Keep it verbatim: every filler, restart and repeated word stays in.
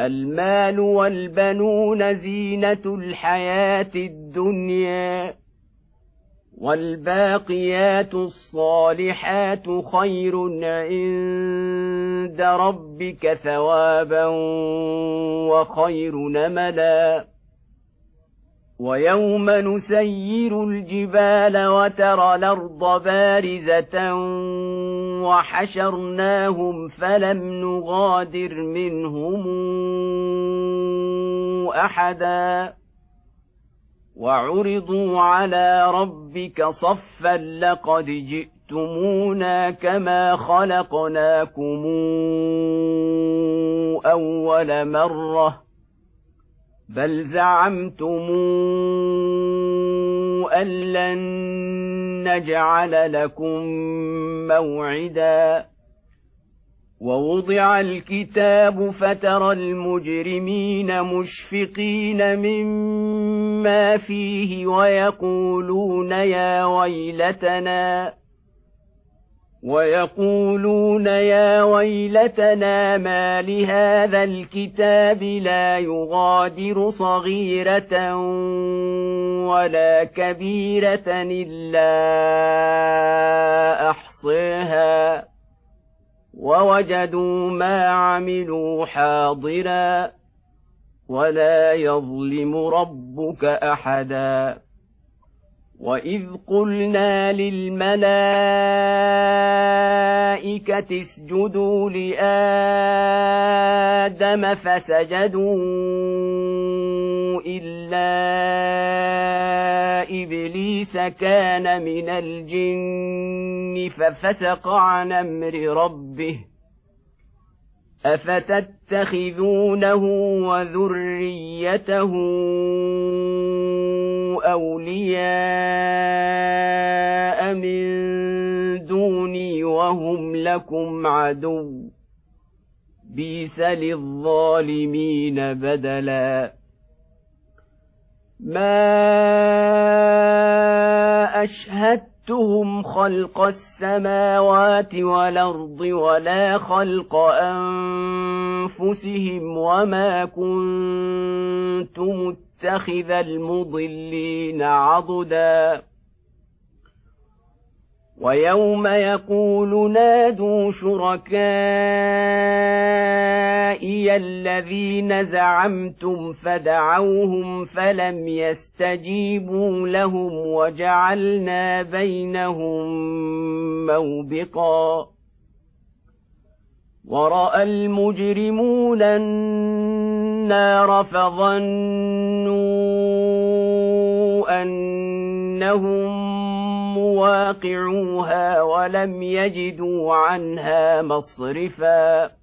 المال والبنون زينة الحياة الدنيا، والباقيات الصالحات خير عند ربك ثوابا وخير نملا. ويوم نسير الجبال وترى الأرض بارزة وحشرناهم فلم نغادر منهم أحدا، وعرضوا على ربك صفا لقد جئتمونا كما خلقناكم أول مرة بل زعمتم أن لن نجعل لكم موعدا. ووضع الكتاب فترى المجرمين مشفقين مما فيه ويقولون يا ويلتنا ويقولون يا ويلتنا ما لهذا الكتاب لا يغادر صغيرة ولا كبيرة إلا أحصاها ووجدوا ما عملوا حاضرا ولا يظلم ربك أحدا. وإذ قلنا للملائكة اسجدوا لآدم فسجدوا إلا إبليس كان من الجن ففسق عن أمر ربه أفتتخذونه وذريته أولياء من دوني وهم لكم عدو بئس للظالمين بدلا. ما أشهدتهم خلق السماوات والأرض ولا خلق أنفسهم وما كنت متخذ المضلين عضدا. ويوم يقول نادوا شركائي الذين زعمتم فدعوهم فلم يستجيبوا لهم وجعلنا بينهم موبقا. ورأى المجرمون النار فظنوا أنهم مواقعوها ولم يجدوا عنها مصرفا.